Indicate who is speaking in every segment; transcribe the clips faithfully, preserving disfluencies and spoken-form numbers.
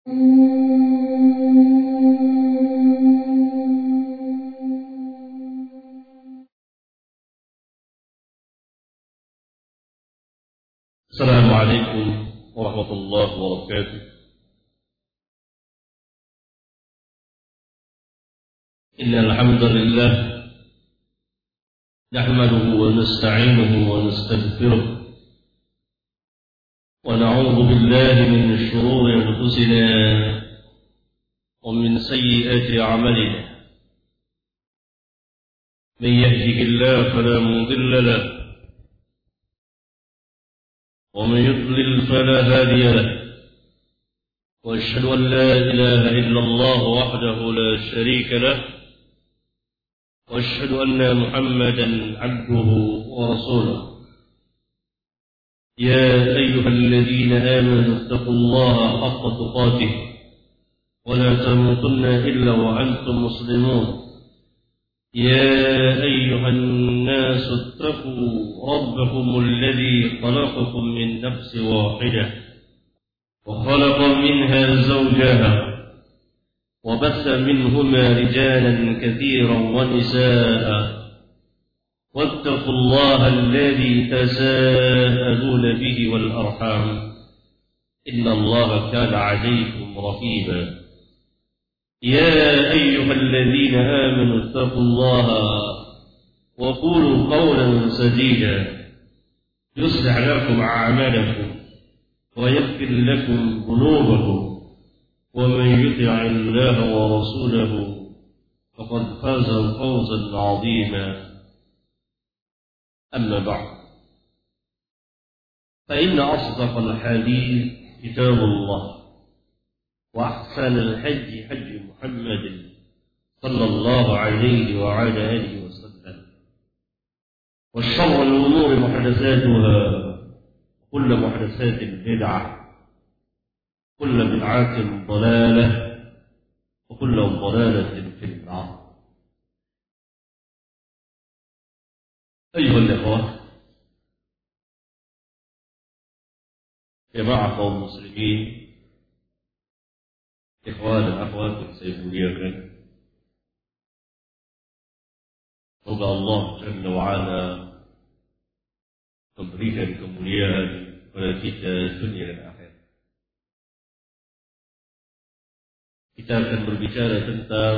Speaker 1: السلام عليكم ورحمة الله وبركاته. إن الحمد لله نحمده ونستعينه ونستغفره ونعوذ بالله من شرور أنفسنا ومن سيئات أعمالنا. من يهده الله فلا مضل له ومن يضلل فلا هادي له، وأشهد أن لا إله إلا الله وحده لا شريك له، وأشهد أن محمدا عبده ورسوله. يا أيها الذين آمنوا اتقوا الله حق تقاته ولا تموتن إلا وأنتم مسلمون. يا أيها الناس اتقوا ربكم الذي خلقكم من نفس واحدة وخلق منها زوجها وبث منهما رجالا كثيرا ونساء، واتقوا الله الذي تساءلون به والأرحام إن الله كان عليكم رقيبا. يا أيها الذين آمنوا اتقوا الله وقولوا قولا سديدا يصلح لكم أعمالكم ويغفر لكم ذنوبكم، ومن يطع الله ورسوله فقد فاز فوزا عظيما. أما بعد، فإن أصدق الحديث كتاب الله، وأحسن الحج حج محمد صلى الله عليه وعلى آله وسلم، والشر الأمور محدثاتها، كل محدثات بدعة، كل بدعة ضلالة، وكل ضلالة في النار. أيها الأخوة، جماعة قوم مسلمين، ikhwan dan akhwat yang saya muliakan, semoga Allah Jalla wa'ala memberikan kemuliaan kepada kita dunia dan akhirat. Kita akan berbicara tentang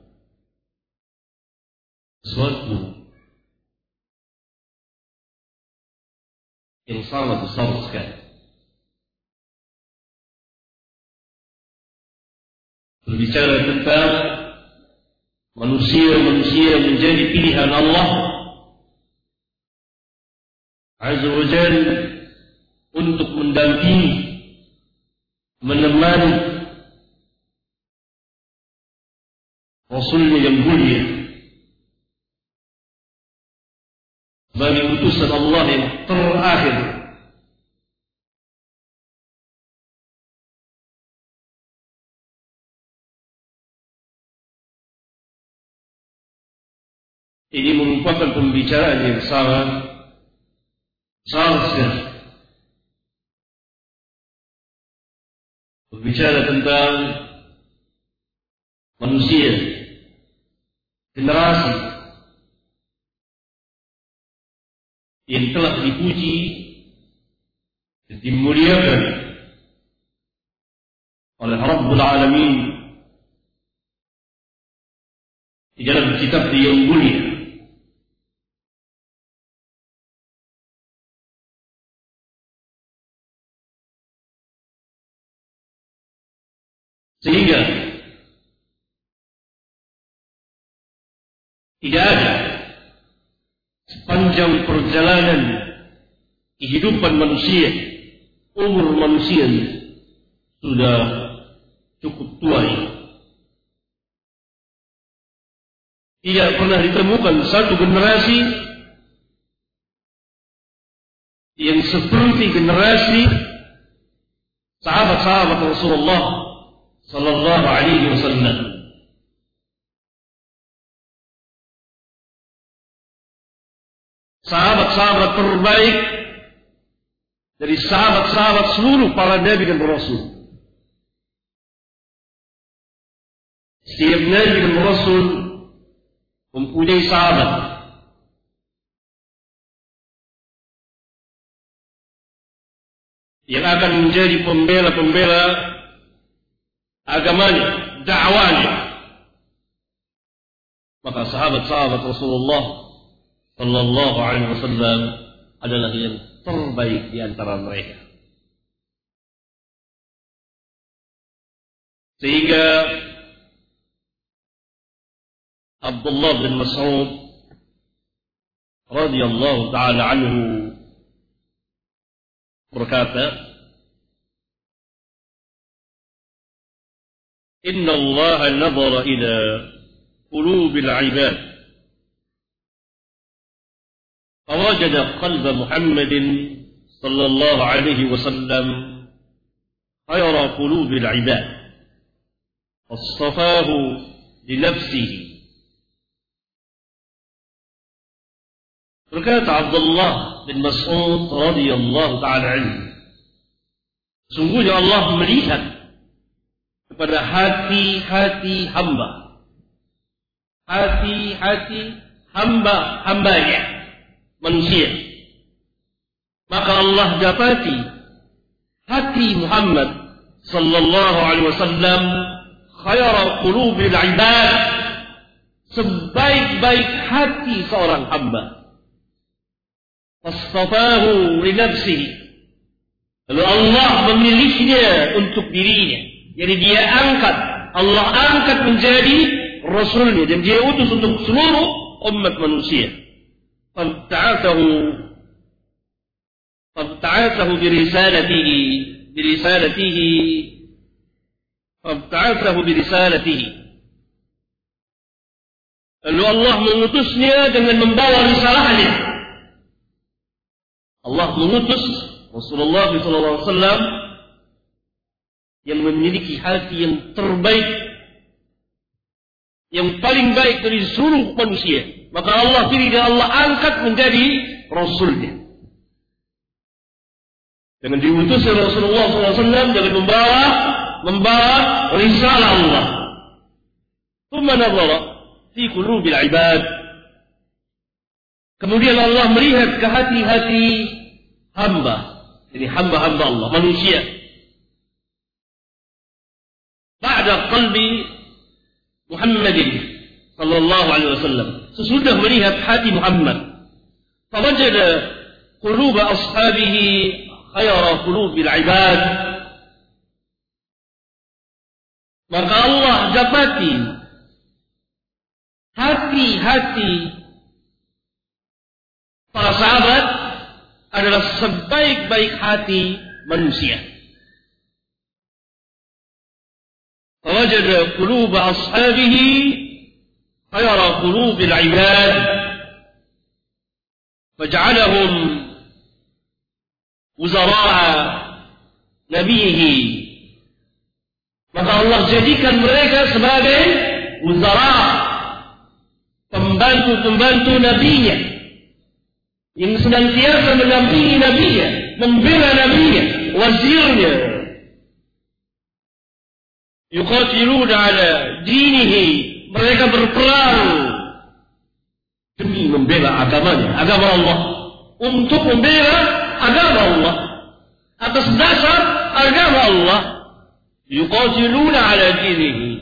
Speaker 1: sesuatu yang sangat besar sekali. Berbicara tentang manusia-manusia menjadi pilihan Allah Azza wa Jalla untuk mendampingi, menemani Rasulnya yang mulia sebagai utusan Allah yang terakhir. Ini merupakan pembicaraan yang sangat sangat berbicara tentang manusia, generasi yang telah dipuji dan dimuliakan oleh Rabbul Alamin di dalam kitab yang mulia. Sehingga tidak ada sepanjang perjalanan kehidupan manusia, umur manusia sudah cukup tua ini, tidak pernah ditemukan satu generasi yang seperti generasi sahabat-sahabat Rasulullah sallallahu alaihi wasallam. Sahabat-sahabat terbaik dari sahabat-sahabat seluruh para nabi dan rasul. Setiap Nabi dan Rasul mempunyai sahabat yang akan menjadi pembela-pembela agamanya, dakwahnya. Maka sahabat-sahabat Rasulullah sallallahu alaihi wasallam adalah yang terbaik di antara mereka. Sehingga Abdullah bin Mas'ud radhiyallahu taala anhu berkata, Inna Allah nazara ila qulubil ibad fawajada qalba Muhammadin sallallahu alaihi wasallam khayra qulubil ibad wasafahu li nafsihi. Berkata Abdullah bin Mas'ud radhiyallahu ta'ala anhu, sungguhnya Allah melihat kepada hati-hati hamba, hati-hati hamba-hambanya, manusia. Maka Allah dapati hati Muhammad sallallahu alaihi wasallam khayra qulubil ibad, sebaik-baik hati seorang hamba. Wastafahu li nafsihi, lalu Allah memilihnya untuk dirinya. Jadi dia angkat, Allah angkat menjadi Rasulnya, dan dia utus untuk seluruh umat manusia. Fabta'athahu Fabta'athahu birisalatihi Birisalatihi Fabta'athahu birisalatihi Lalu Allah mengutusnya dengan membawa risalahnya. Allah mengutus Rasulullah shallallahu alaihi wasallam yang memiliki hati yang terbaik, yang paling baik dari seluruh manusia. Maka Allah pilih dan Allah angkat menjadi Rasulnya. Dengan diutus oleh Rasulullah shallallahu alaihi wasallam dengan membawa membawa risalah Allah. Tsumma nazara fi qulubil ibad. Kemudian Allah melihat ke hati-hati hamba, jadi hamba-hamba Allah, manusia. Ba'da qalbi Muhammadin sallallahu alaihi wasallam, sesudah melihat hati Muhammad, fawajada qulub ashabihi khayra qulubil ibad. Maka Allah dapati hati-hati para sahabat adalah sebaik-baik hati manusia. Fawajada qulub ashabihi khayra qulubil ibad faj'alahum wuzara'a nabiyhi. Maka Allah jadikan mereka sebagai wuzara, pembantu-pembantu nabinya, yang senantiasa mendampingi nabinya, membela nabinya, wazirnya. Yuqatiluna ala dinihi, mereka berperang demi membela agamanya, agama Allah, untuk membela agama Allah, atas dasar agama Allah. Yuqatiluna ala dinihi.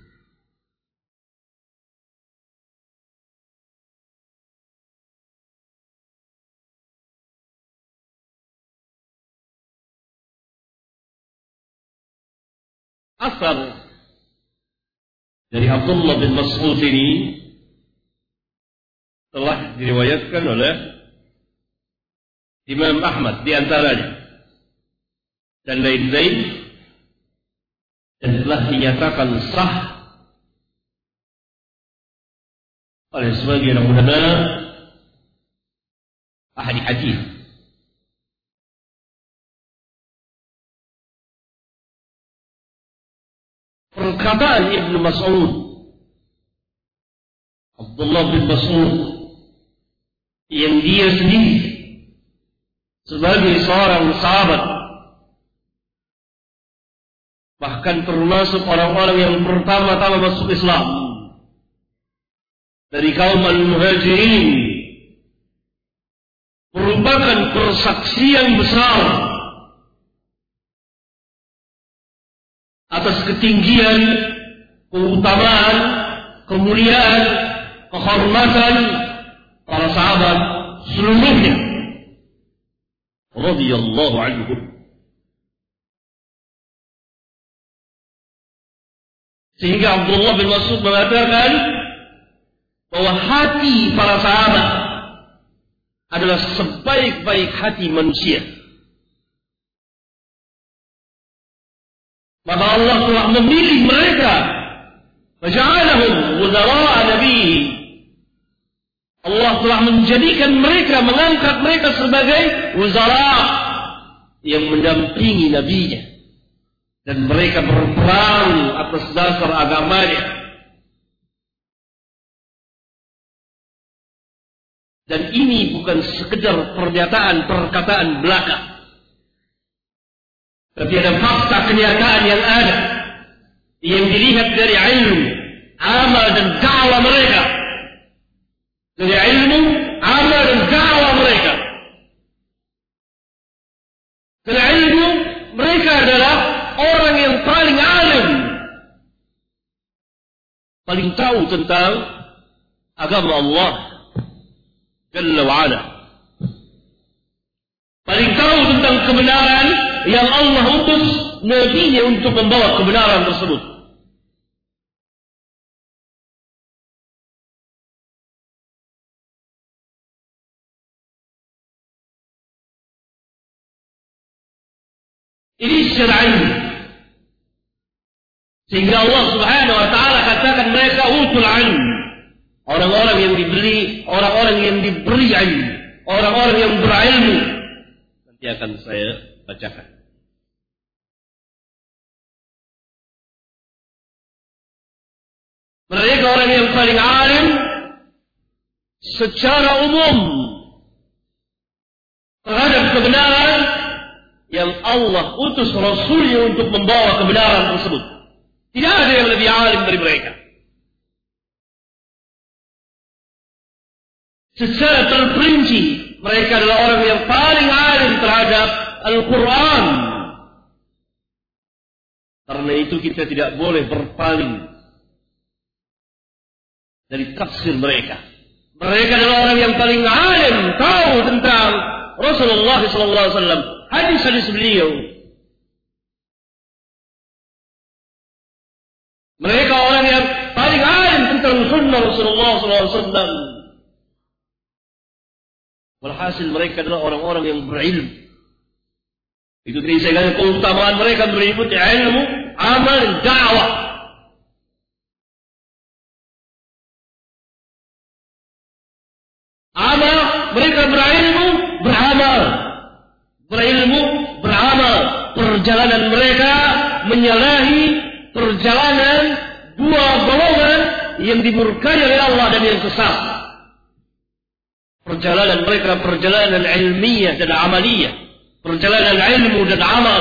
Speaker 1: Asar dari Abdullah bin Mas'ud ini telah diriwayatkan oleh Imam Ahmad di antaranya dan lain-lain, dan telah dinyatakan sah oleh sebagian ulama ahli hadis. Perkataan Ibnu Mas'ud, Abdullah bin Mas'ud, yang dia sendiri sebagai seorang sahabat bahkan termasuk orang-orang yang pertama-tama masuk Islam dari kaum al-muhajirin, merupakan persaksian besar atas ketinggian, keutamaan, kemuliaan, kehormatan para sahabat seluruhnya radhiyallahu anhum. Sehingga Abdullah bin Mas'ud mengatakan bahwa hati para sahabat adalah sebaik-baik hati manusia. Maka Allah telah memilih mereka, faja'alahum wuzara'a nabiyhi. Allah telah menjadikan mereka, mengangkat mereka sebagai wuzara' yang mendampingi nabinya, dan mereka berperang atas dasar agamanya. Dan ini bukan sekedar pernyataan, perkataan belaka, tapi ada fakta kenyataan yang ada, yang dilihat dari ilmu, amal dan dakwah mereka. Dari ilmu, amal dan dakwah mereka. Dari ilmu, mereka adalah orang yang paling alim, paling tahu tentang agama Allah Jalla wa'ala, paling tahu tentang kebenaran yang Allah utus Nabi-Nya untuk membawa kebenaran tersebut. Ini syar'i. Sehingga Allah Subhanahu wa taala katakan mereka utul ilm. Orang-orang yang diberi, orang-orang yang diberi ilmu, orang-orang yang berilmu. Nanti akan saya bacakan. Mereka orang yang paling alim secara umum terhadap kebenaran yang Allah utus Rasulnya untuk membawa kebenaran tersebut. Tidak ada yang lebih alim dari mereka. Secara terperinci, mereka adalah orang yang paling alim terhadap Al-Quran. Karena itu kita tidak boleh berpaling dari tafsir mereka. Mereka adalah orang yang paling alim, tahu tentang Rasulullah sallallahu alaihi wasallam, hadis-hadis beliau. Mereka orang yang paling alim tentang sunnah Rasulullah sallallahu alaihi wasallam. Walhasil mereka adalah orang-orang yang berilmu. Itu tadi saya katakan keutamaan mereka meliputi ilmu, amal, dan dakwah. Amal, mereka berilmu, beramal. Berilmu, beramal. Perjalanan mereka menyalahi perjalanan dua golongan yang dimurkai oleh Allah dan yang sesat. Perjalanan mereka perjalanan ilmiah dan amaliyah, perjalanan ilmu dan amal.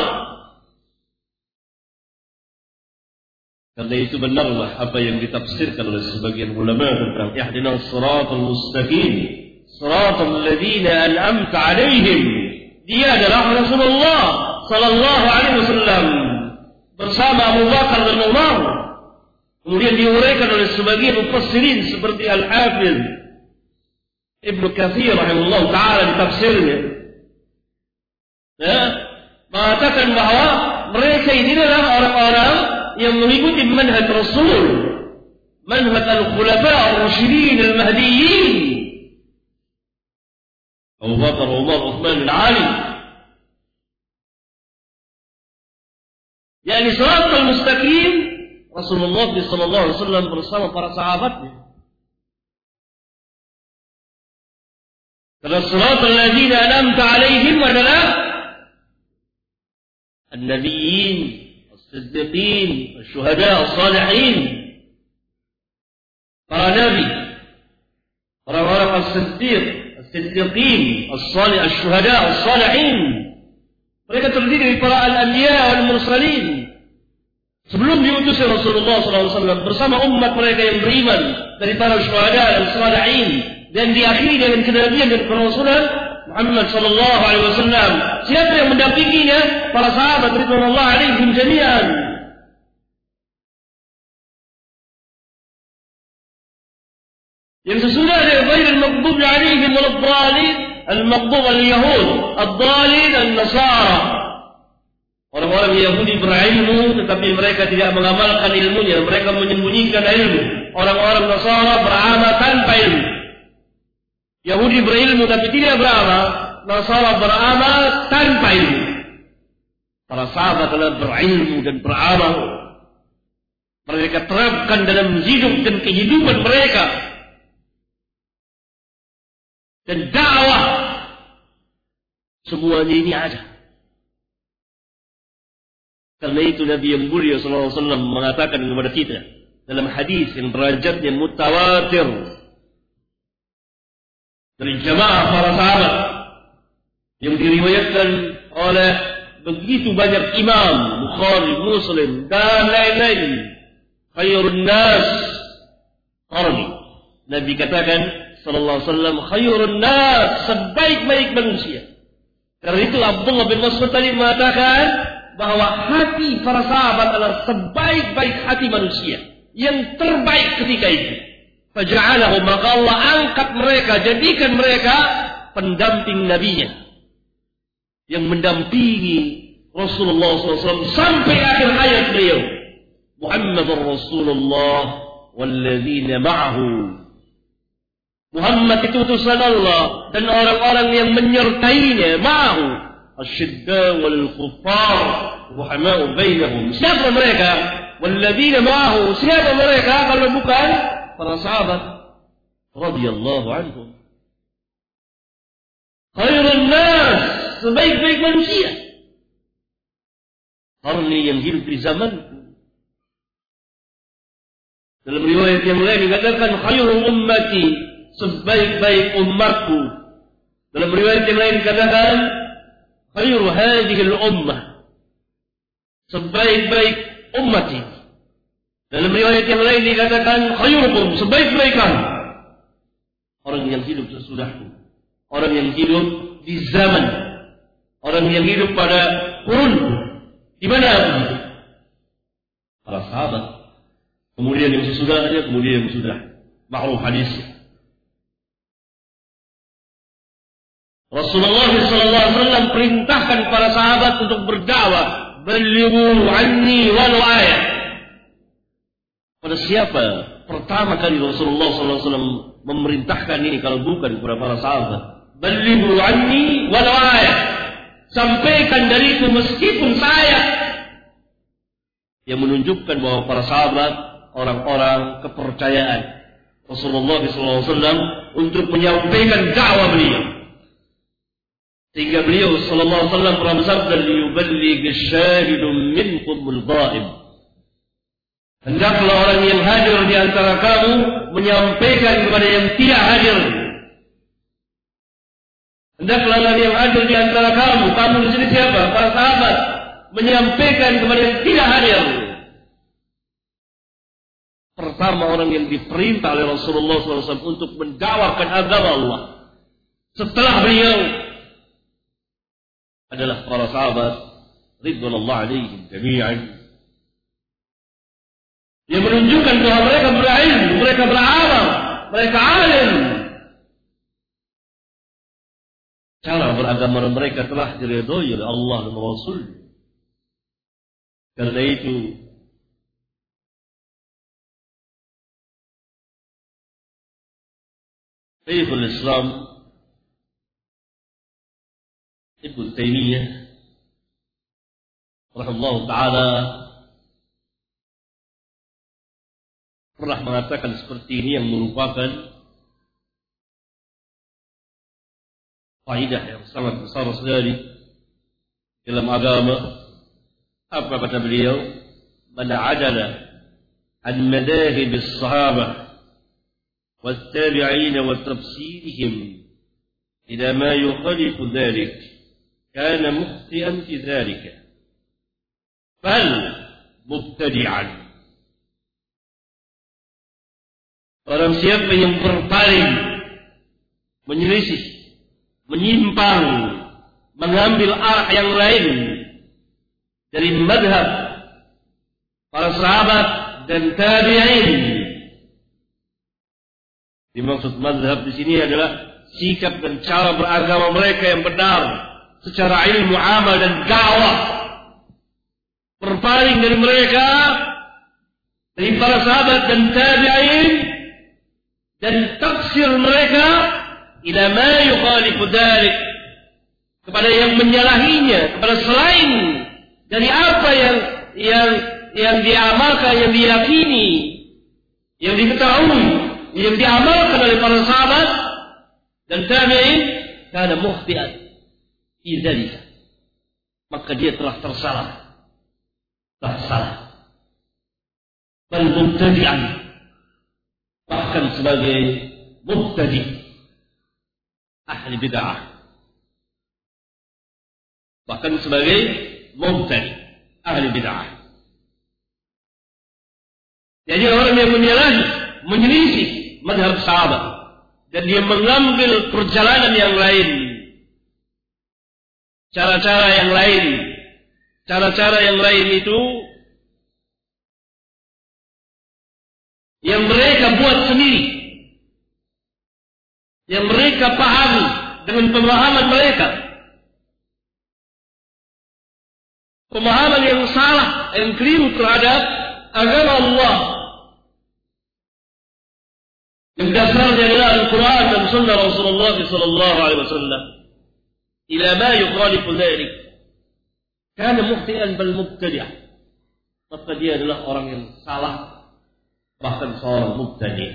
Speaker 1: Karena itu benarlah apa yang ditafsirkan oleh sebagian ulama tentang ihdinas siratal mustaqim, siratal ladzina an'amta 'alaihim. Dia adalah Rasulullah sallallahu alaihi wasallam bersama Abu Bakar dan Umar. Kemudian diuraikan oleh sebagian mufassirin seperti Al-Hafiz Ibnu Katsir rahimahullah taala di tafsirnya, ya, mengatakan bahwa mereka ini adalah orang-orang yang mengikuti manhaj Rasul, manhaj al-khulafa ar-rasyidin al-mahdiyyin, Abu Bakar, Umar, Uthman, dan Ali. Yani siratal mustaqim Rasulullah sallallahu alaihi wasallam bersama para sahabatnya. Karena siratal ladzina an'amta 'alaihim adalah an-nabiyyin, as-siddiqin, asy-syuhada, as-salihin. Para nabi, orang-orang as-siddiq, as-siddiqin, as-salih, asy-syuhada, as-salihin. Mereka terdiri dari para al-anbiya wal mursalin. sebelum diutus Rasulullah sallallahu alaihi wasallam bersama umat mereka yang beriman dari para syuhada dan salihin, dan diakhiri dengan kenabian dan kerasulan Muhammad sallallahu alaihi wasallam. Siapa yang mendampinginya? Para sahabat radhiyallahu alaihim jami'an. Yang sesudah dari ghairil maghdubi alaihim waladdallin, al-maghdub al-yahud, ad-dallin an-nasara. Orang-orang Yahudi berilmu tetapi mereka tidak mengamalkan ilmunya, mereka menyembunyikan ilmu. Orang-orang Nasara beramal tanpa ilmu. Yahudi berilmu tapi tidak beramal, Nasara beramal tanpa ilmu. Para sahabat adalah berilmu dan beramal. Mereka terapkan dalam hidup dan kehidupan mereka. Dan dakwah semuanya ini ada. Karena itu Nabi yang mulia sallallahu alaihi wasallam mengatakan kepada kita dalam hadis yang derajatnya mutawatir dari jamaah para sahabat yang diriwayatkan oleh begitu banyak imam, Bukhari, Muslim dan lain-lain. Khairun nas qarni. Nabi katakan sallallahu alaihi wasallam, khairun nas, sebaik-baik manusia. Karena itu Abdullah bin Mas'ud tadi mengatakan bahwa hati para sahabat adalah sebaik-baik hati manusia, yang terbaik ketika itu. Faja'alahu, maka Allah angkat mereka, jadikan mereka pendamping nabinya, yang mendampingi Rasulullah sallallahu alaihi wasallam sampai akhir hayat beliau. Muhammadur Rasulullah walladzina ma'ahu. Muhammad itu utusan Allah dan orang-orang yang menyertainya, ma'ahu asyidda wal kuffar ruhama'u bainahum. Siapa mereka? Walladzina ma'ahu, siapa mereka kalau bukan para sahabat radhiyallahu anhum. Khairun nas, sebaik-baik manusia. Qarni, yang hidup di zamanku. Dalam riwayat yang lain dikatakan khairul ummati, sebaik-baik umatku. Dalam riwayat yang lain dikatakan khairu hadhihi al-ummah, sebaik-baik umat ini. Dalam riwayat yang lain dikatakan khairukum, sebaik-baik kamu. Orang yang hidup sesudahku, orang yang hidup di zaman, orang yang hidup pada kurun. Di mana aku hidup? Para sahabat. Kemudian yang sesudahnya, kemudian yang sudah. Ma'ruf hadisnya. Rasulullah sallallahu alaihi wasallam perintahkan para sahabat untuk berdakwah, balighu anni walau ayat. Pada siapa pertama kali Rasulullah sallallahu alaihi wasallam memerintahkan ini kalau bukan kepada para sahabat? Balighu anni walau ayat. Sampaikan dariku meskipun saya. Yang menunjukkan bahwa para sahabat orang-orang kepercayaan Rasulullah sallallahu alaihi wasallam untuk menyampaikan dakwah beliau. Sehingga beliau sallallahu alaihi wasallam pernah bersabda, liyuballigh asy-syahidu minkumul ghaib. Hendaklah orang yang hadir di antara kamu menyampaikan kepada yang tidak hadir. Hendaklah orang yang hadir di antara kamu, kamu di sini siapa? Para sahabat, menyampaikan kepada yang tidak hadir. Pertama orang yang diperintah oleh Rasulullah sallallahu alaihi wasallam untuk mendakwakan agama Allah setelah beliau adalah para sahabat ridwanullah alaihim jami'an, yang menunjukkan bahwa mereka berilmu, mereka beramal, mereka alim. Cara beragama mereka telah diridhoi oleh Allah dan Rasul. Karena itu Syekhul Islam Ibnu Taimiyah rahimahullah taala pernah mengatakan seperti ini, yang merupakan faedah yang sangat besar sekali dalam agama. Apa kata beliau? Man adala an madahib as-sahabah wat-tabi'in wa tafsirihim ila ma yukhalifu dhalik kana mukhti'an fi dhalika. Fal mubtadi'an. Orang siapa yang berpaling, menyelisih, menyimpang, mengambil arah yang lain dari madhab para sahabat dan tabi'in. Dimaksud madhab di sini adalah sikap dan cara beragama mereka yang benar secara ilmu, amal dan dakwah. Berpaling dari mereka, dari para sahabat dan tabi'in, dan taksir mereka ila ma yukhalifu dzalik, kepada yang menyalahinya, kepada selain dari apa yang yang yang diamalkan, yang diyakini, yang diketahui, yang diamalkan oleh para sahabat dan tabi'in, kana mukhti'an fi dzalika, maka dia telah tersalah, telah salah. Bal mubtadi'an, bahkan sebagai mubtadi, ahli bid'ah, bahkan sebagai mubtadi, ahli bid'ah. Jadi orang yang menyalahi, menyelisih madhab sahabat, dan dia mengambil perjalanan yang lain, cara-cara yang lain, cara-cara yang lain itu yang mereka buat sendiri, yang mereka pahami dengan pemahaman mereka, pemahaman yang salah, yang keliru terhadap agama Allah, yang dasarnya adalah Al-Quran dan Sunnah Rasulullah Sallallahu Alaihi Wasallam. Ila ma yukhalifu dzalik, kana mukhti'an bal mubtadi', maka dia adalah orang yang salah, bahkan seorang mubtadi'.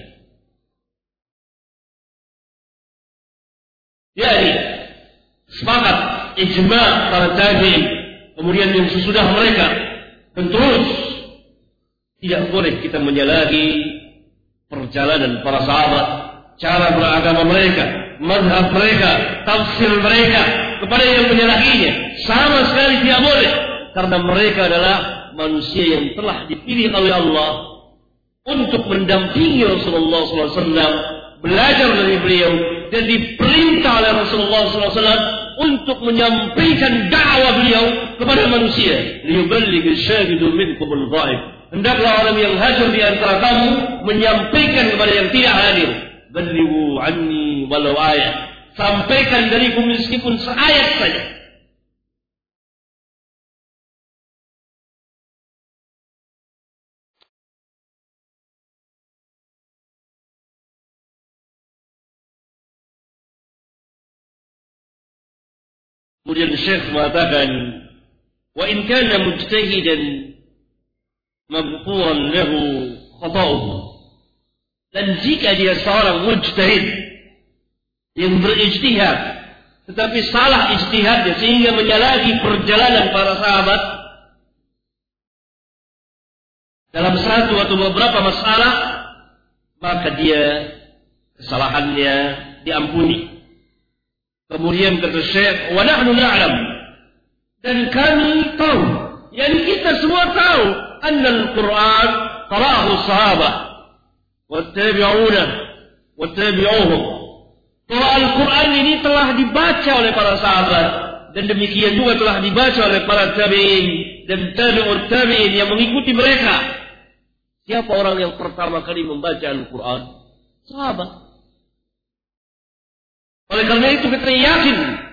Speaker 1: Jadi sepakat ijma' para tabi'in, kemudian yang sesudah mereka, dan terus tidak boleh kita menyalahi perjalanan para sahabat, cara beragama mereka, mazhab mereka, tafsir mereka kepada yang menyalahinya. Sama sekali tidak boleh, karena mereka adalah manusia yang telah dipilih oleh Allah untuk mendampingi Rasulullah sallallahu alaihi wasallam, belajar dari beliau, dan diperintah oleh Rasulullah sallallahu alaihi wasallam untuk menyampaikan dakwah beliau kepada manusia. Liyuballigh asyhahidu minkum al-ghaib. Hendaklah orang yang hadir di antara kamu menyampaikan kepada yang tidak hadir. Ballighu anni walau ayat. Sampaikan dariku meskipun seayat saja. Kemudian Syekh mengatakan, wa in kana mujtahidan maghfuran lahu khata'uhu, dan jika dia seorang mujtahid yang berijtihad tetapi salah ijtihadnya sehingga menyalahi perjalanan para sahabat dalam satu atau beberapa masalah, maka dia kesalahannya diampuni. Kemudian kata Syekh, wa nahnu na'lam, dan kami tahu, yani kita semua tahu, anna al-Quran qara'ahu sahabah wa tabi'una wa tabi'uhum, bahwa Al-Quran ini telah dibaca oleh para sahabat, dan demikian juga telah dibaca oleh para tabi'in dan tabi'ut tabi'in yang mengikuti mereka. Siapa orang yang pertama kali membaca Al-Quran? Sahabat. Oleh karena itu kita yakin,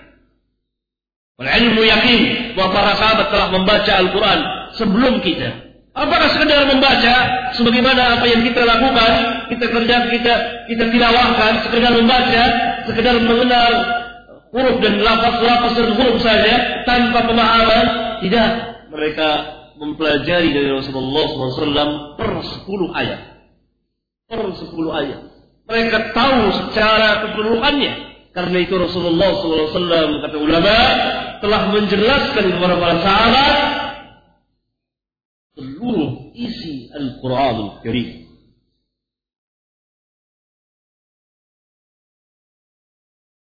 Speaker 1: ilmu yakin bahwa para sahabat telah membaca Al-Quran sebelum kita. Apakah sekedar membaca sebagaimana apa yang kita lakukan, kita kerja, kita kita tilawahkan, sekedar membaca, sekedar mengenal huruf dan lafaz-lafaz dan huruf saja tanpa pemahaman? Tidak, mereka mempelajari dari Rasulullah sallallahu alaihi wasallam per sepuluh ayat, per sepuluh ayat. Mereka tahu secara keseluruhannya. Karena itu Rasulullah sallallahu alaihi wasallam, kata ulama, telah menjelaskan kepada para sahabat seluruh isi Al-Quran Al-Karim.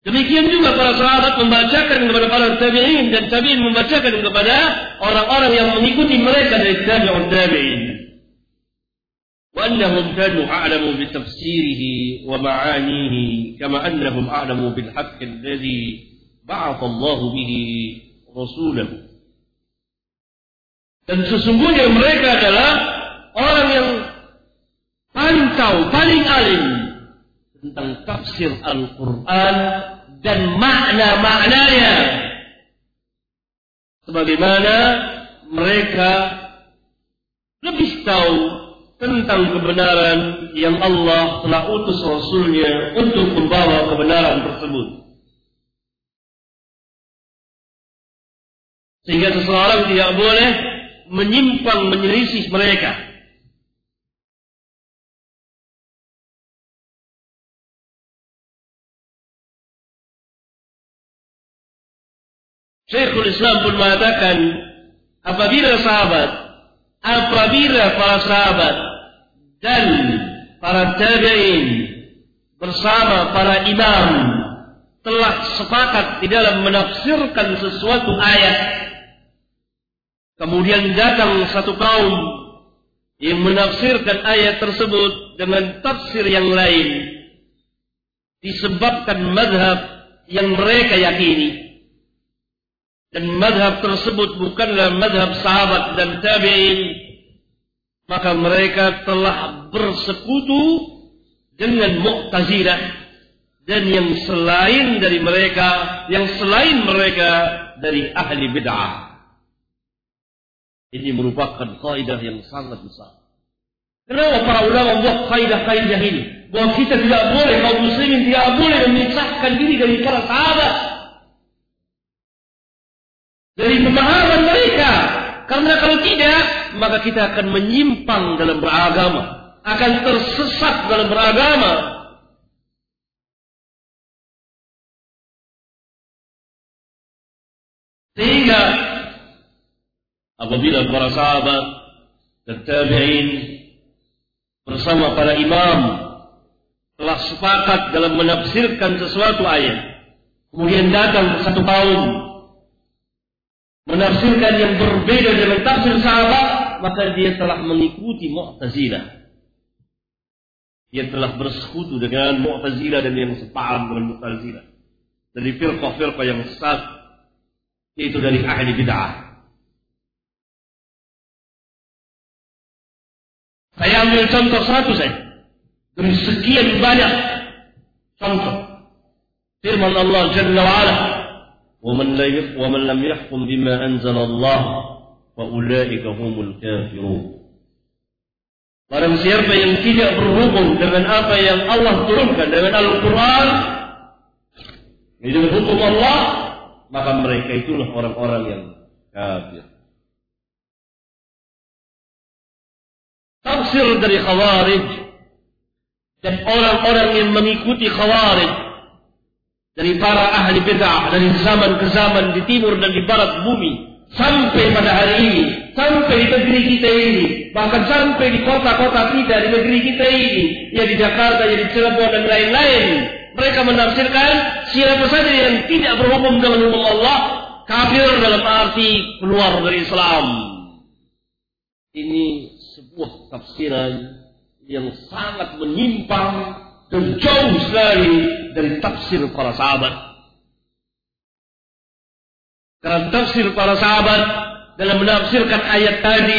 Speaker 1: Demikian juga para sahabat membacakan kepada para tabi'in, dan tabi'in membacakan kepada orang-orang yang mengikuti mereka dari tabi'un tabi'in. Wa annahum kanu a'lamu bi tafsirihi wa ma'anihi kama annahum a'lamu bil haqqi alladhi ba'atha Allah bihi rasulahu. Dan sesungguhnya mereka adalah orang yang paling tahu, paling alim tentang tafsir Al-Quran dan makna-maknanya, sebagaimana mereka lebih tahu tentang kebenaran yang Allah telah utus Rasulnya untuk membawa kebenaran tersebut. Sehingga seseorang tidak boleh menyimpang menyelisih mereka. Syekhul Islam pun mengatakan, apabila sahabat, apabila para sahabat dan para tabi'in bersama para imam telah sepakat di dalam menafsirkan sesuatu ayat, kemudian datang satu kaum yang menafsirkan ayat tersebut dengan tafsir yang lain, disebabkan mazhab yang mereka yakini, dan mazhab tersebut bukanlah mazhab sahabat dan tabi'in, maka mereka telah bersekutu dengan Mu'tazilah dan yang selain dari mereka, yang selain mereka dari ahli bid'ah. Ini merupakan kaidah yang sangat besar. Kenapa para ulama membuat kaidah-kaidah ini? Bahwa kita tidak boleh, kaum muslimin tidak boleh memisahkan diri dari para sahabat, dari pemahaman mereka. Karena kalau tidak, maka kita akan menyimpang dalam beragama, akan tersesat dalam beragama. Sehingga apabila para sahabat dan tabi'in bersama para imam telah sepakat dalam menafsirkan sesuatu ayat, kemudian datang satu kaum menafsirkan yang berbeda dengan tafsir sahabat, maka dia telah mengikuti Mu'tazilah. Dia telah bersekutu dengan Mu'tazilah dan yang sepaham dengan Mu'tazilah, dari firqah-firqah yang sesat, yaitu dari ahli bid'ah. Saya ambil contoh satu saja dari sekian banyak contoh. Firman Allah Jalla wa'ala, وَمَنْ لَمْ يَحْكُمْ بِمَا أَنْزَلَ اللَّهُ فَأُولَٰئِكَ هُمُ الْكَافِرُونَ. Barang siapa yang tidak berhukum dengan apa yang Allah turunkan dengan Al-Quran, dengan hukum Allah, maka mereka itulah orang-orang yang kafir. Tafsir dari Khawarij dan orang-orang yang mengikuti Khawarij dari para ahli bid'ah dari zaman ke zaman, di timur dan di barat bumi, sampai pada hari ini, sampai di negeri kita ini, bahkan sampai di kota-kota kita, di negeri kita ini, ya di Jakarta, ya di Cirebon dan lain-lain. Mereka menafsirkan siapa saja yang tidak berhukum dengan hukum Allah kafir, dalam arti keluar dari Islam. Ini sebuah tafsiran yang sangat menyimpang dan jauh sekali dari tafsir para sahabat. Karena tafsir para sahabat dalam menafsirkan ayat tadi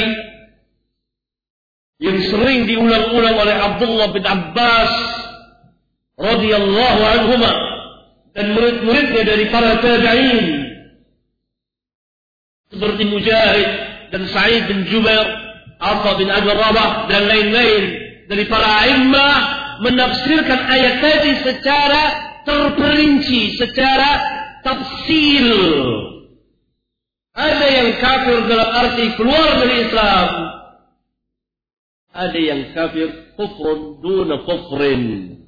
Speaker 1: yang sering diulang-ulang oleh Abdullah bin Abbas radhiyallahu anhuma dan murid-muridnya dari para tabi'in seperti Mujahid dan Sa'id bin Jubair, Atha bin Abi Rabah dan lain-lain dari para a'immah, menafsirkan ayat tadi secara terperinci, secara tafsil. Ada yang kafir dalam arti keluar dari Islam, ada yang kafir kufrun duna kufrin,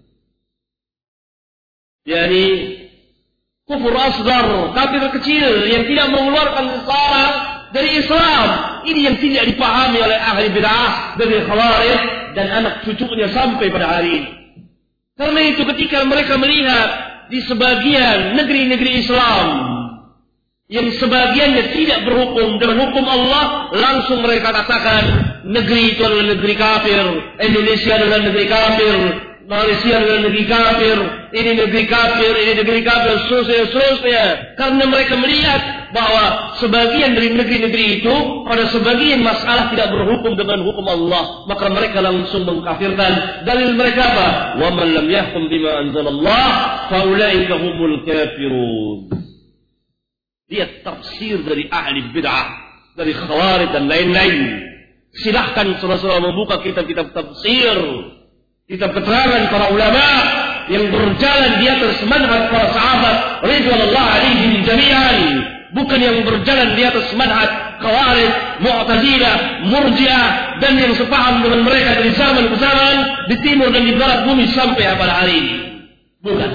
Speaker 1: yani kufur asgar, kafir kecil yang tidak mengeluarkan seseorang dari Islam. Ini yang tidak dipahami oleh ahli bid'ah dari Khawarij dan anak cucunya sampai pada hari ini. Karena itu ketika mereka melihat di sebagian negeri-negeri Islam yang sebagiannya tidak berhukum dengan hukum Allah, langsung mereka katakan negeri itu adalah negeri kafir, Indonesia adalah negeri kafir, Malaysia adalah negeri kafir, ini negeri kafir, ini negeri kafir, seterusnya, seterusnya. Karena mereka melihat bahwa sebagian dari negeri-negeri itu pada sebagian masalah tidak berhukum dengan hukum Allah, maka mereka langsung mengkafirkan. Dalil mereka apa? Wa man lam yahkum bima anzalallah fa ulaika humul kafirun. Lihat tafsir dari ahli bid'ah, dari khawarij dan lain-lain. Silahkan saudara-saudara membuka kitab-kitab tafsir, kitab keterangan para ulama yang berjalan di atas manhaj para sahabat ridwanullah alaihim jami'an, bukan yang berjalan di atas manhaj khawarij, mu'tazilah, murji'ah dan yang sepaham dengan mereka dari zaman ke zaman di timur dan di barat bumi sampai pada hari ini. Bukan.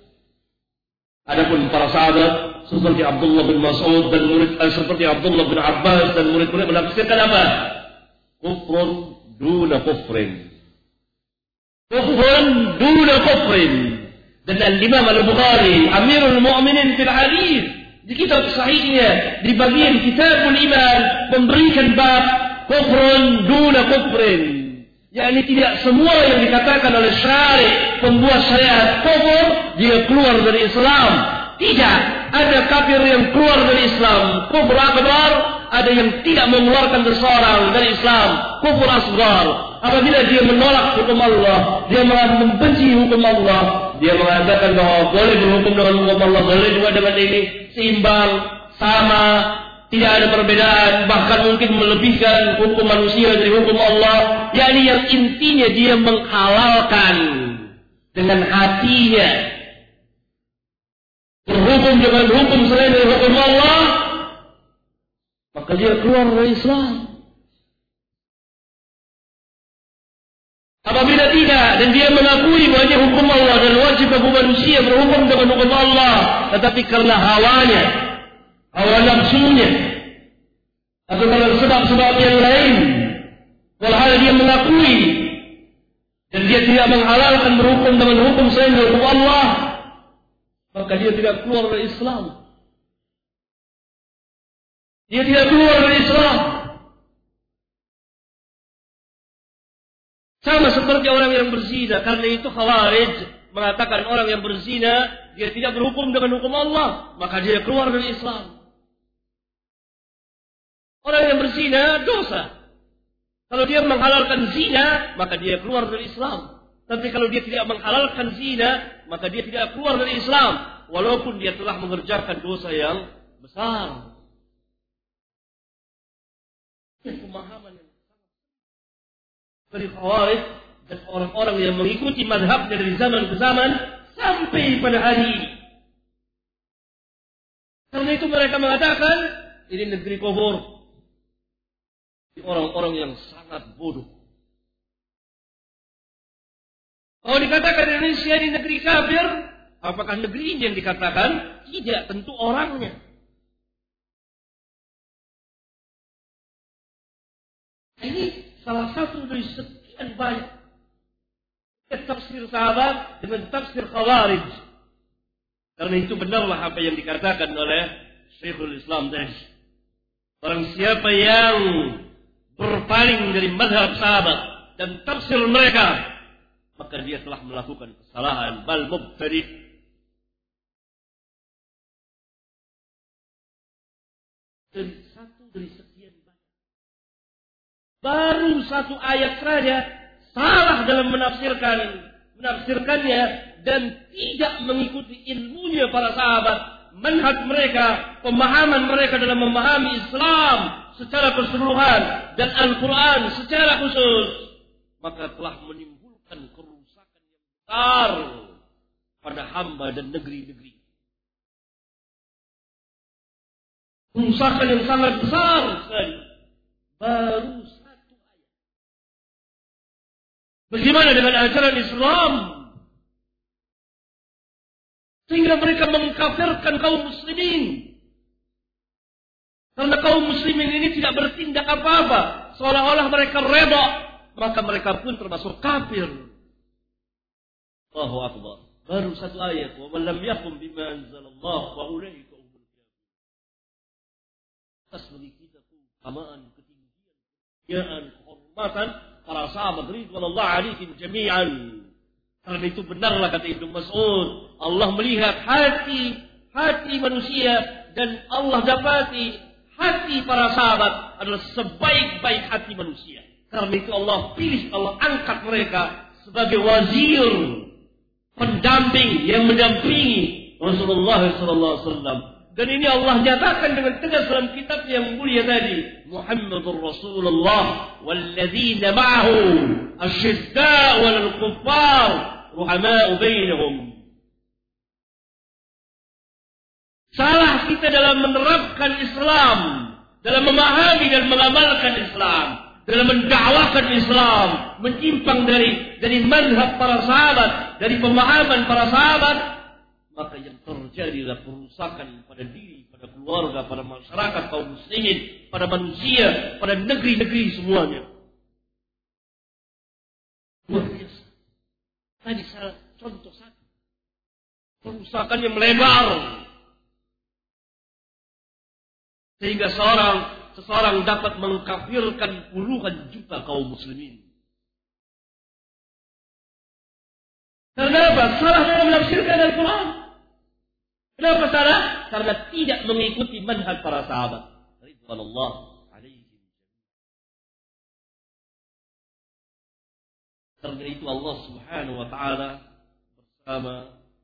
Speaker 1: Adapun para sahabat seperti Abdullah bin Mas'ud dan murid eh, seperti Abdullah bin Abbas dan murid-murid menafsirkan apa? Kufrun duna kufrin. Kufrun duna kufrin. Dan Al-Imam Al-Bukhari Amirul Mu'minin fil hadis di kitab sahihnya di bagian Kitabul Iman memberikan bab kufrun duna kufrin. yakni tidak semua yang dikatakan oleh syari' pembuat syariat kufur dia keluar dari Islam. Tidak, ada kafir yang keluar dari Islam, kufur akbar, ada yang tidak mengeluarkan seseorang dari Islam, kufur asghar. Apabila dia menolak hukum Allah, dia membenci hukum Allah, dia mengatakan bahwa boleh berhukum dengan hukum Allah, boleh juga dengan ini, seimbang, sama, tidak ada perbedaan, bahkan mungkin melebihkan hukum manusia dari hukum Allah, yakni yang intinya dia menghalalkan dengan hatinya berhukum dengan hukum selain dari hukum Allah, maka dia keluar dari Islam. Apabila tidak dan dia mengakui bahwa hukum Allah dan wajib bagi manusia berhukum dengan hukum Allah, tetapi karena hawanya, hawa nafsunya, atau karena sebab-sebab yang lain, walhal dia mengakui dan dia tidak menghalalkan berhukum dengan hukum selain dari hukum Allah, maka dia tidak keluar dari Islam. Dia tidak keluar dari Islam. Sama seperti orang yang berzina. Karena itu Khawarij mengatakan orang yang berzina dia tidak berhukum dengan hukum Allah, maka dia keluar dari Islam. Orang yang berzina dosa. Kalau dia menghalalkan zina, maka dia keluar dari Islam. Tapi kalau dia tidak menghalalkan zina, maka dia tidak keluar dari Islam, walaupun dia telah mengerjakan dosa yang besar. Ini pemahaman yang dari Khawarij dan orang-orang yang mengikuti mazhabnya dari zaman ke zaman sampai pada hari ini. Karena itu mereka mengatakan ini negeri kufur. Orang-orang yang sangat bodoh. Kalau dikatakan Indonesia ini negeri kafir, apakah negeri ini yang dikatakan? Tidak, tentu orangnya. Ini salah satu dari sekian banyak tafsir sahabat dengan tafsir Khawarij. Karena itu benarlah apa yang dikatakan oleh Syekhul Islam tadi. Barang siapa yang berpaling dari mazhab sahabat dan tafsir mereka, maka dia telah melakukan kesalahan, bal mubtadi'. Dan satu dari sekian banyak. Baru satu ayat saja salah dalam menafsirkan, menafsirkannya dan tidak mengikuti ilmunya para sahabat, manhaj mereka, pemahaman mereka dalam memahami Islam secara keseluruhan dan Al-Quran secara khusus, maka telah menimbulkan kerusakan yang besar pada hamba dan negeri-negeri. Kerusakan yang sangat besar sekali. Baru satu ayat. Bagaimana dengan ajaran Islam? Sehingga mereka mengkafirkan kaum muslimin. Karena kaum muslimin ini tidak bertindak apa-apa, seolah-olah mereka reda, maka mereka pun termasuk kafir. Allahu Akbar. Baru satu ayat. Wa man lam yakum bima anzalallahu fa ulaika humul kafirun. Tas bagi kita keutamaan, ketinggian, kemuliaan, kehormatan para sahabat ridwanullah alaihim jami'an. Karena itu benarlah kata Ibnu Mas'ud, Allah melihat hati hati manusia dan Allah dapati hati para sahabat adalah sebaik-baik hati manusia. Karena itu Allah pilih, Allah angkat mereka sebagai wazir, pendamping yang mendampingi Rasulullah sallallahu alaihi wasallam. Dan ini Allah nyatakan dengan tegas dalam kitab yang mulia tadi, Muhammadur Rasulullah walladzina ma'ahu asyidda'u 'alal kuffar ruhama'u bainahum. Salah kita dalam menerapkan Islam, dalam memahami dan mengamalkan Islam, dalam mendakwakan Islam, menyimpang dari dari manhaj para sahabat, dari pemahaman para sahabat, maka yang terjadi adalah kerusakan pada diri, pada keluarga, pada masyarakat kaum muslimin, pada manusia, pada negeri-negeri semuanya. Luar biasa. Tadi salah contoh satu. Kerusakan yang melebar. Sehingga seorang seseorang dapat mengkafirkan puluhan juta kaum muslimin. Karena apa? Salah dalam menafsirkan Al-Quran. Kenapa salah? Karena tidak mengikuti manhaj para sahabat. Ridwanullah alaihim. Karena itu Allah Subhanahu wa taala bersama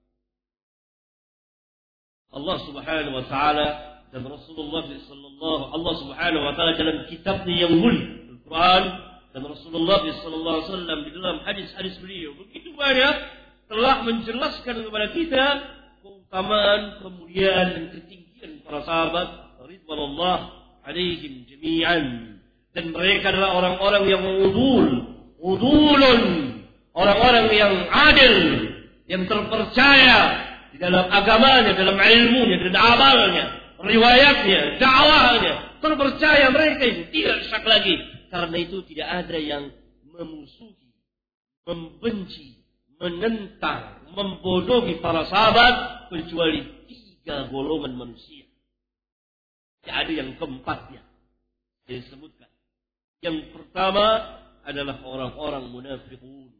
Speaker 1: Allah Subhanahu wa taala dan Rasulullah sallallahu Allah Subhanahu wa taala dalam kitabnya yang mulia Al-Quran dan Rasulullah sallallahu alaihi wasallam di dalam hadis-hadis beliau begitu banyak telah menjelaskan kepada kita keutamaan, kemuliaan dan ketinggian para sahabat ridwanullah alaihim jami'an. Dan mereka adalah orang-orang yang udul, udulun, orang-orang yang adil, yang terpercaya di dalam agamanya, dalam ilmunya, dan amalnya, riwayatnya, dakwahnya, terpercaya mereka itu tidak syak lagi. Karena itu tidak ada yang memusuhi, membenci, menentang, membodohi para sahabat kecuali tiga golongan manusia. Tidak ada yang keempatnya disebutkan. Yang pertama adalah orang-orang munafiqun.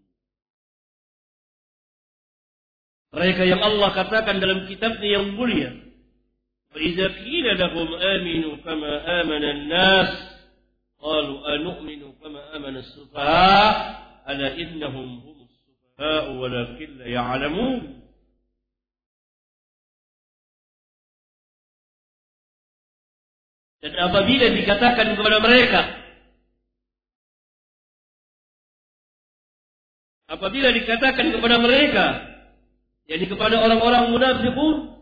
Speaker 1: Mereka yang Allah katakan dalam kitabnya yang mulia, "Wa idza qila lahum aminu kama amana an-nas qalu anu'minu kama amana as-sufaha ala innahum hum as-sufaha walakin la ya'lamun." Dan apabila dikatakan kepada mereka, apabila dikatakan kepada mereka, yakni kepada orang-orang munafiqun,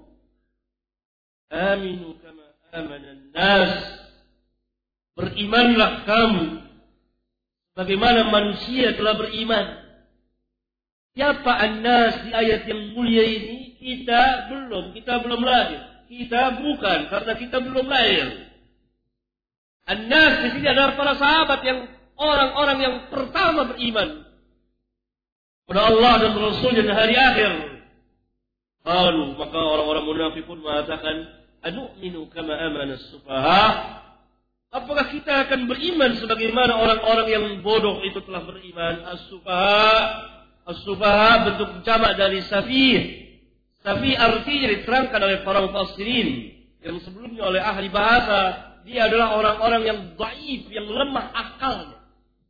Speaker 1: aminu kama amana an-nas, berimanlah kamu bagaimana manusia telah beriman. Siapa an-nas di ayat yang mulia ini? Kita belum, kita belum lahir. Kita bukan, karena kita belum lahir. An-nas di sini adalah para sahabat yang orang-orang yang pertama beriman kepada Allah dan Rasul dan hari akhir. Lalu maka orang-orang munafikun mengatakan, anu'minu kama amana as-sufaha. Apakah kita akan beriman sebagaimana orang-orang yang bodoh itu telah beriman? As-sufaha, as-sufaha bentuk jamak dari safih. Safih artinya diterangkan oleh para mufassirin yang sebelumnya oleh ahli bahasa. Dia adalah orang-orang yang dhaif, yang lemah akalnya,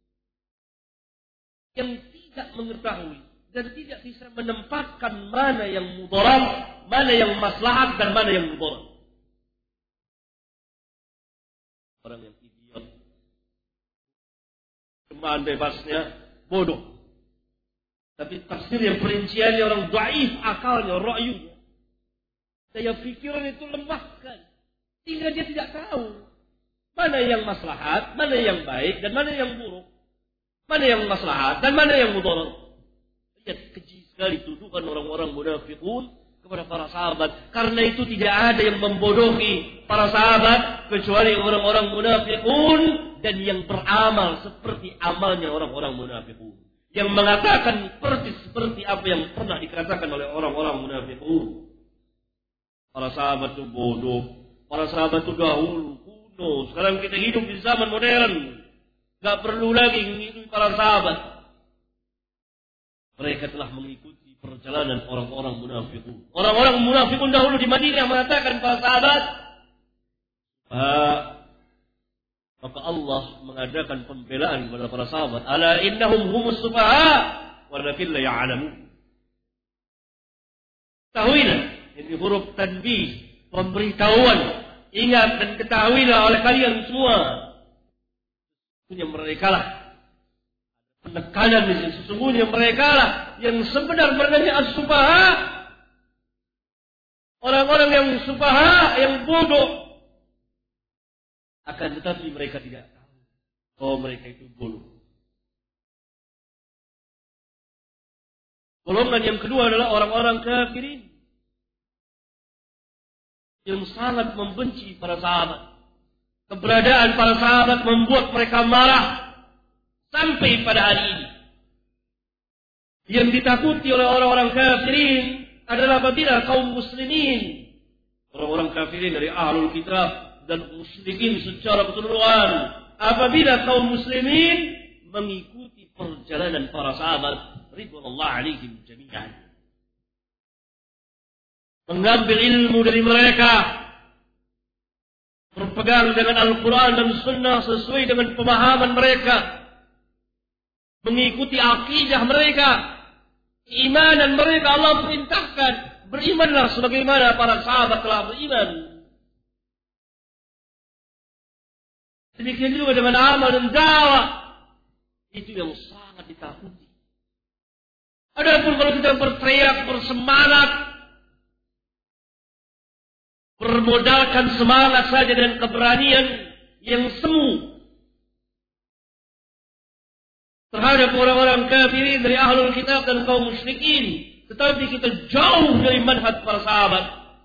Speaker 1: yang tidak mengetahui dan tidak bisa menempatkan mana yang mudarat, mana yang maslahat dan mana yang mudarat. Orang yang idiot, cuma bebasnya bodoh. Tapi tafsir yang perinciannya orang dhaif akalnya, ra'yunya, daya pikiran itu lemah sekali. Sehingga dia tidak tahu mana yang maslahat, mana yang baik, dan mana yang buruk. Mana yang maslahat, dan mana yang mudarat. Lihat keji sekali tuduhan orang-orang munafiqun kepada para sahabat. Karena itu tidak ada yang membodohi para sahabat kecuali orang-orang munafiqun dan yang beramal seperti amalnya orang-orang munafiqun. yang mengatakan persis seperti apa yang pernah dikatakan oleh orang-orang munafiqun. Para sahabat itu bodoh, para sahabat itu dahulu kuno. Sekarang kita hidup di zaman modern, gak perlu lagi mengikuti para sahabat. Mereka telah mengikuti perjalanan orang-orang munafiqun. Orang-orang munafiqun dahulu di Madinah mengatakan para sahabat, ah, maka Allah mengadakan pembelaan kepada para sahabat. Ala innahum humus sufaha walakin la ya'lamun. Ketahuilah, ini huruf tanbih, pemberitahuan. Ingat dan ketahuilah oleh kalian semua, sesungguhnya mereka lah penekanan ini, sesungguhnya mereka lah yang sebenar-benarnya as-sufaha, orang-orang yang sufaha, yang bodoh. Akan tetapi mereka tidak tahu bahwa mereka itu bodoh. Golongan yang kedua adalah orang-orang kafirin yang sangat membenci para sahabat. Keberadaan para sahabat membuat mereka marah sampai pada hari ini. Yang ditakuti oleh orang-orang kafirin adalah apabila kaum muslimin, orang-orang kafirin dari ahlul kitab dan musyrikin secara keseluruhan, apabila kaum muslimin mengikuti perjalanan para sahabat ridwanullah alaihim jami'an, mengambil ilmu dari mereka, berpegang dengan Al-Quran dan Sunnah sesuai dengan pemahaman mereka, mengikuti akidah mereka, imanan mereka. Allah perintahkan, berimanlah sebagaimana para sahabat telah beriman. Demikian juga dengan amal dan dakwah. Itu yang sangat ditakuti. Adapun kalau kita berteriak, bersemangat, bermodalkan semangat saja dan keberanian yang semu terhadap orang-orang kafirin dari ahlul kitab dan kaum musyrikin, tetapi kita jauh dari manhaj para sahabat,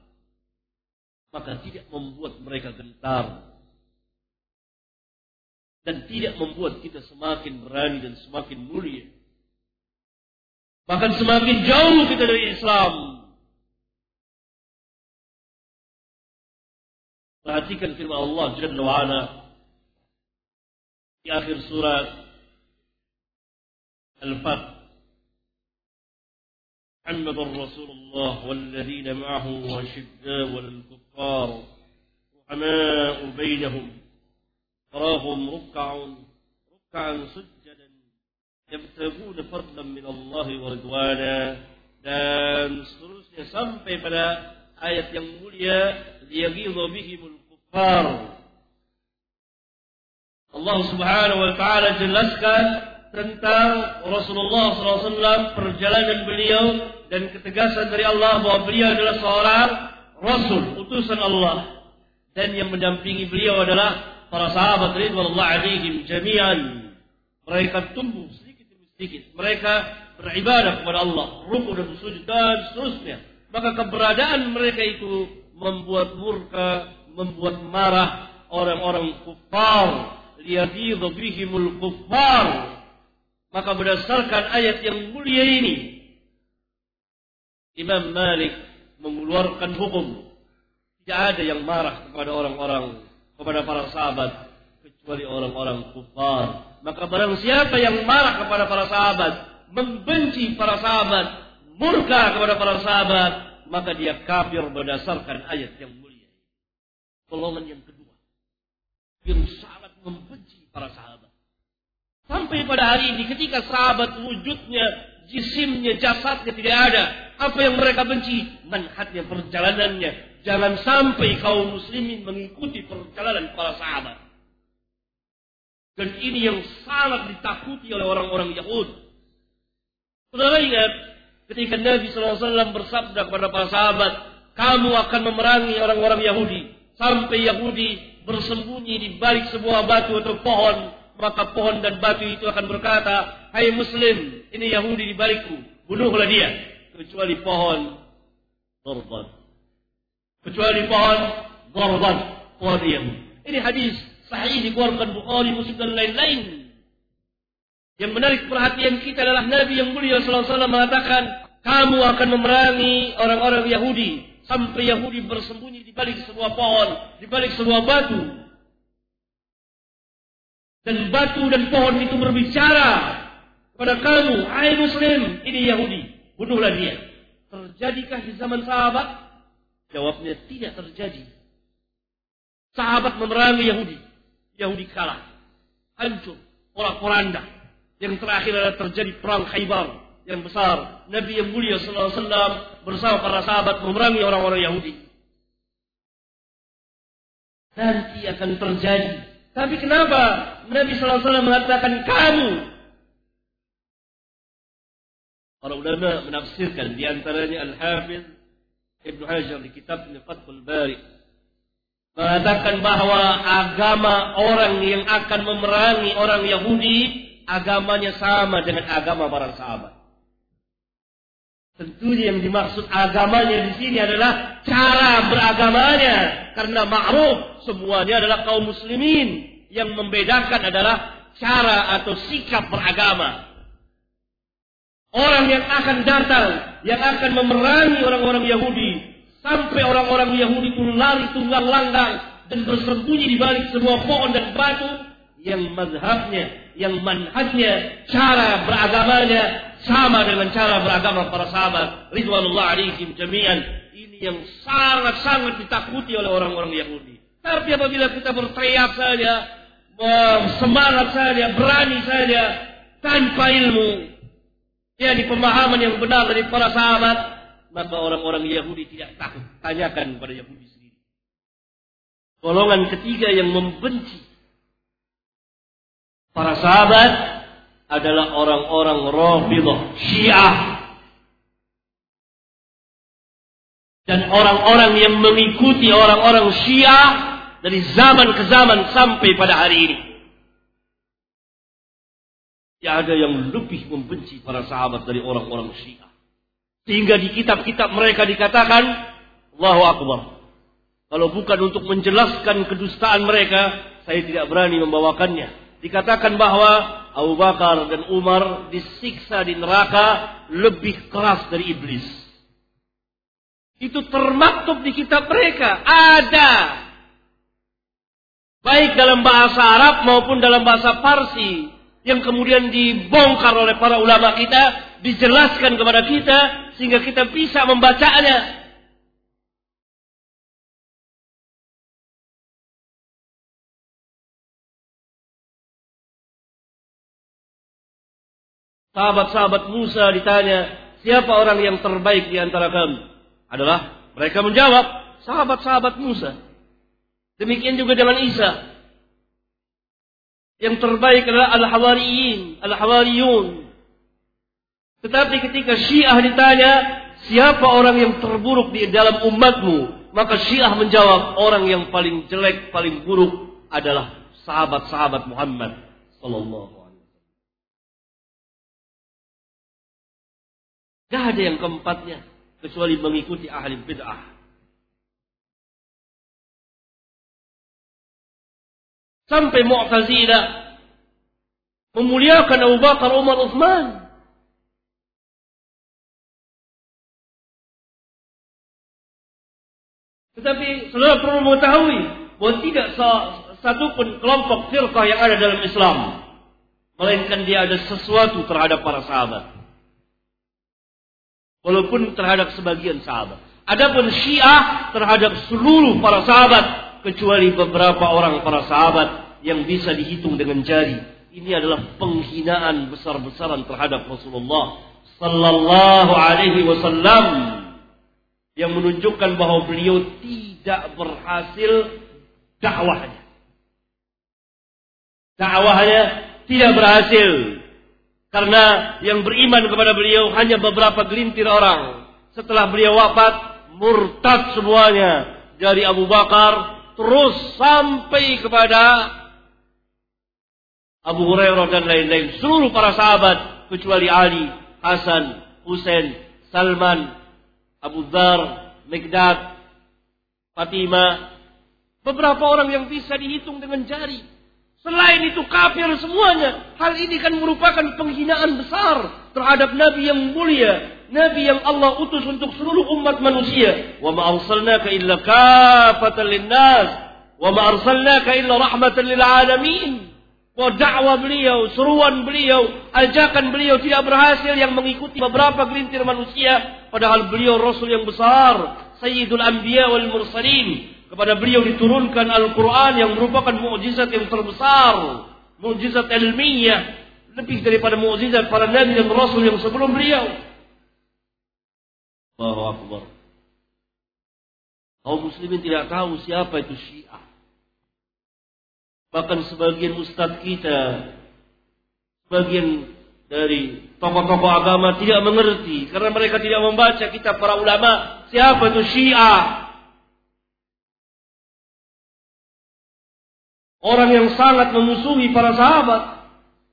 Speaker 1: maka tidak membuat mereka gentar dan tidak membuat kita semakin berani dan semakin mulia. Bahkan semakin jauh kita dari Islam. Perhatikan firman Allah Jalla wa Ala di akhir surat Al-Fath. Muhammadur Rasulullah walladzina ma'ahu ashidda'u 'alal kuffar ruhama'u bainahum tarahum ruk'an ruk'an sujjadan yabtaguna fadlan min Allah wa ridwana, dan seterusnya sampai pada ayat yang mulia liyaghidha bihimul kuffar. Allah Subhanahu wa taala jelaskan tentang Rasulullah sallallahu alaihi wasallam, perjalanan beliau dan ketegasan dari Allah bahwa beliau adalah seorang rasul, utusan Allah, dan yang mendampingi beliau adalah para sahabat ridwanullah alaihim jami'an. Mereka tumbuh sedikit demi sedikit, mereka beribadah kepada Allah, rukuk dan sujud dan seterusnya. Maka keberadaan mereka itu membuat murka, membuat marah orang-orang kufar. Liyadhidha bihimul kuffar. Maka berdasarkan ayat yang mulia ini, Imam Malik mengeluarkan hukum, tidak ada yang marah kepada orang-orang, kepada para sahabat, kecuali orang-orang kufar. Maka barang siapa yang marah kepada para sahabat, membenci para sahabat, murka kepada para sahabat, maka dia kafir berdasarkan ayat yang mulia. Golongan yang kedua, yang sangat membenci para sahabat. Sampai pada hari ini ketika sahabat wujudnya, jisimnya, jasadnya tidak ada, apa yang mereka benci? Manhajnya, perjalanannya. Jangan sampai kaum muslimin mengikuti perjalanan para sahabat. Dan ini yang sangat ditakuti oleh orang-orang Yahudi. Saudara ingat ketika Nabi sallallahu alaihi wasallam bersabda kepada para sahabat, kamu akan memerangi orang-orang Yahudi sampai Yahudi bersembunyi di balik sebuah batu atau pohon, maka pohon dan batu itu akan berkata, hai Muslim, ini Yahudi di balikku, bunuhlah dia. Kecuali pohon Gharban, kecuali pohon Gharban, pohon Yahudi. Ini hadis sahih dikeluarkan Bukhari, Muslim dan lain-lain. Yang menarik perhatian kita adalah Nabi yang mulia sallallahu alaihi wasallam mengatakan, kamu akan memerangi orang-orang Yahudi sampai Yahudi bersembunyi di balik sebuah pohon, di balik sebuah batu. Dan batu dan pohon itu berbicara kepada kamu, hai Muslim, ini Yahudi, bunuhlah dia. Terjadikah di zaman sahabat? Jawabnya tidak terjadi. Sahabat memerangi Yahudi, Yahudi kalah, hancur, porak-poranda. Yang terakhir adalah terjadi perang Khaybar yang besar. Nabi yang mulia sallallahu alaihi wasallam bersama para sahabat memerangi orang-orang Yahudi. Nanti akan terjadi. Tapi kenapa Nabi sallallahu alaihi wasallam mengatakan kamu? Para ulama menafsirkan, di antaranya Al-Hafiz Ibnu Hajar di kitabnya Fathul Bari mengatakan bahwa agama orang yang akan memerangi orang Yahudi, agamanya sama dengan agama para sahabat. Tentunya yang dimaksud agamanya di sini adalah cara beragamanya, karena ma'ruf semuanya adalah kaum muslimin. Yang membedakan adalah cara atau sikap beragama. Orang yang akan datang, yang akan memerangi orang-orang Yahudi, sampai orang-orang Yahudi itu lari tunggang langgang dan bersembunyi di balik sebuah pohon dan batu, yang mazhabnya, yang manhajnya, cara beragamanya sama dengan cara beragama para sahabat ridwanullah alaihim jami'an. Ini yang sangat-sangat ditakuti oleh orang-orang Yahudi. Tapi apabila kita berteriak saja, semangat saja, berani saja, tanpa ilmu, ya di pemahaman yang benar dari para sahabat, maka orang-orang Yahudi tidak takut. Tanyakan pada Yahudi sendiri. Golongan ketiga yang membenci para sahabat adalah orang-orang Rafidhah, Syiah. Dan orang-orang yang mengikuti orang-orang Syiah dari zaman ke zaman sampai pada hari ini. Tidak ada yang lebih membenci para sahabat dari orang-orang Syiah. Sehingga di kitab-kitab mereka dikatakan, Allahu Akbar. Kalau bukan untuk menjelaskan kedustaan mereka, saya tidak berani membawakannya. Dikatakan bahwa Abu Bakar dan Umar disiksa di neraka lebih keras dari iblis. Itu termaktub di kitab mereka. Ada. Baik dalam bahasa Arab maupun dalam bahasa Parsi. Yang kemudian dibongkar oleh para ulama kita, dijelaskan kepada kita, sehingga kita bisa membacanya. Sahabat-sahabat Musa ditanya, siapa orang yang terbaik di antara kami? Adalah mereka menjawab, sahabat-sahabat Musa. Demikian juga dengan Isa. Yang terbaik adalah Al-Hawariyin, Al-Hawariyun. Tetapi ketika Syiah ditanya, siapa orang yang terburuk di dalam umatmu? Maka Syiah menjawab, orang yang paling jelek, paling buruk adalah sahabat-sahabat Muhammad sallallahu alaihi wasallam. Gak ada yang keempatnya kecuali mengikuti ahli bid'ah. Sampai Mu'tazilah memuliakan Abu Bakar, Umar, Utsman. Tetapi saudara perlu mengetahui bahwa tidak satu pun kelompok firqah yang ada dalam Islam, melainkan dia ada sesuatu terhadap para sahabat. Walaupun terhadap sebagian sahabat. Adapun Syiah terhadap seluruh para sahabat, kecuali beberapa orang para sahabat yang bisa dihitung dengan jari. Ini adalah penghinaan besar-besaran terhadap Rasulullah sallallahu alaihi wasallam, yang menunjukkan bahwa beliau tidak berhasil dakwahnya. Dakwahnya tidak berhasil karena yang beriman kepada beliau hanya beberapa gelintir orang. Setelah beliau wafat, murtad semuanya, dari Abu Bakar terus sampai kepada Abu Hurairah dan lain-lain. Seluruh para sahabat kecuali Ali, Hasan, Husain, Salman, Abu Dzar, Miqdad, Fatimah. Beberapa orang yang bisa dihitung dengan jari. Selain itu kafir semuanya. Hal ini kan merupakan penghinaan besar terhadap Nabi yang mulia. Nabi yang Allah utus untuk seluruh umat manusia. Wa ma arsalnaka illa kafatan linnas. Wa ma arsalnaka illa rahmatan lil alamin. Bahwa dakwah beliau, seruan beliau, ajakan beliau tidak berhasil yang mengikuti beberapa gelintir manusia. Padahal beliau Rasul yang besar. Sayyidul Anbiya wal Mursalin. Kepada beliau diturunkan Al-Quran yang merupakan mukjizat yang terbesar. Mukjizat ilmiah. Lebih daripada mukjizat para Nabi dan Rasul yang sebelum beliau. Allahu Akbar. Kaum muslimin tidak tahu siapa itu Syiah. Bahkan sebagian ustaz kita, sebagian dari tokoh-tokoh agama tidak mengerti. Karena mereka tidak membaca kitab para ulama. Siapa itu Syiah? Orang yang sangat memusuhi para sahabat.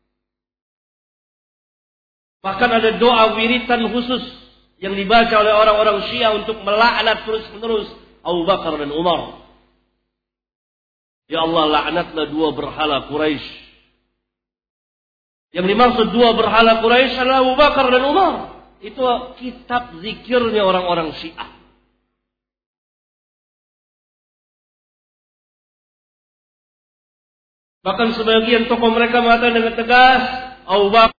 Speaker 1: Bahkan ada doa wiritan khusus yang dibaca oleh orang-orang Syiah untuk melaknat terus-menerus Abu Bakar dan Umar. Ya Allah, laknatlah dua berhala Quraisy. Yang dimaksud dua berhala Quraisy adalah Abu Bakar dan Umar. Itu kitab zikirnya orang-orang Syiah. Bahkan sebagian tokoh mereka mengatakan dengan tegas, Abu Bakar